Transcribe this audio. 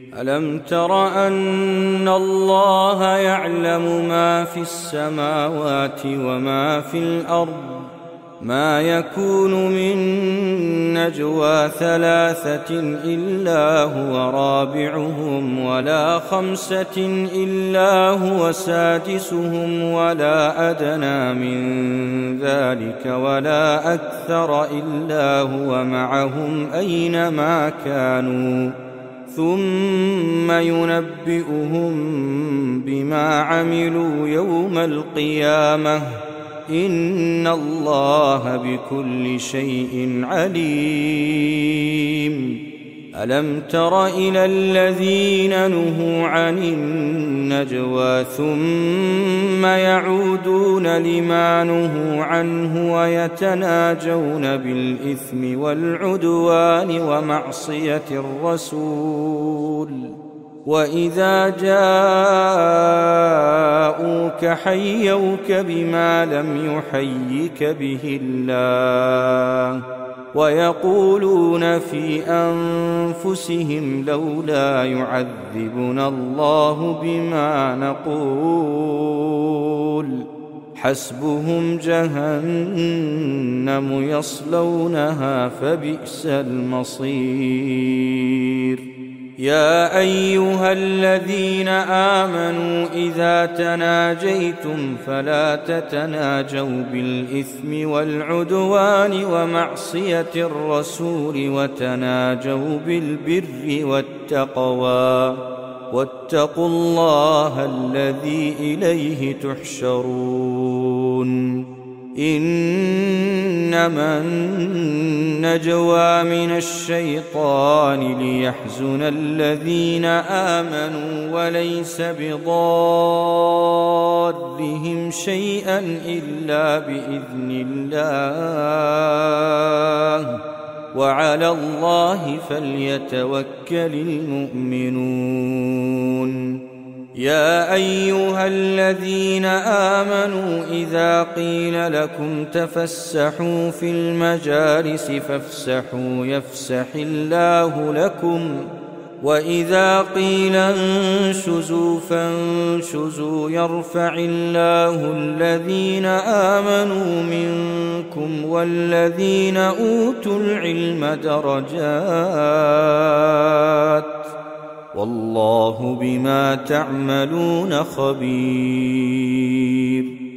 ألم تر أن الله يعلم ما في السماوات وما في الأرض ما يكون من نجوى ثلاثة إلا هو رابعهم ولا خمسة إلا هو سادسهم ولا أدنى من ذلك ولا أكثر إلا هو معهم أينما كانوا ثم ينبئهم بما عملوا يوم القيامة إن الله بكل شيء عليم. ألم تر إلى الذين نهوا عن النجوى ثم يعودون لما نهوا عنه ويتناجون بالإثم والعدوان ومعصية الرسول وإذا جاءوك حيوك بما لم يحيك به الله ويقولون في أنفسهم لولا يعذبنا الله بما نقول حسبهم جهنم يصلونها فبئس المصير. يا أيها الذين آمنوا إذا تناجيتم فلا تتناجوا بالإثم والعدوان ومعصية الرسول وتناجوا بالبر والتقوى واتقوا الله الذي إليه تحشرون. إنما النجوى من الشيطان ليحزن الذين آمنوا وليس بضارهم شيئا إلا بإذن الله وعلى الله فليتوكل المؤمنون. يا أيها الذين آمنوا إذا قيل لكم تفسحوا في المجالس فافسحوا يفسح الله لكم وإذا قيل انشزوا فانشزوا يرفع الله الذين آمنوا منكم والذين أوتوا العلم درجات والله بما تعملون خبير.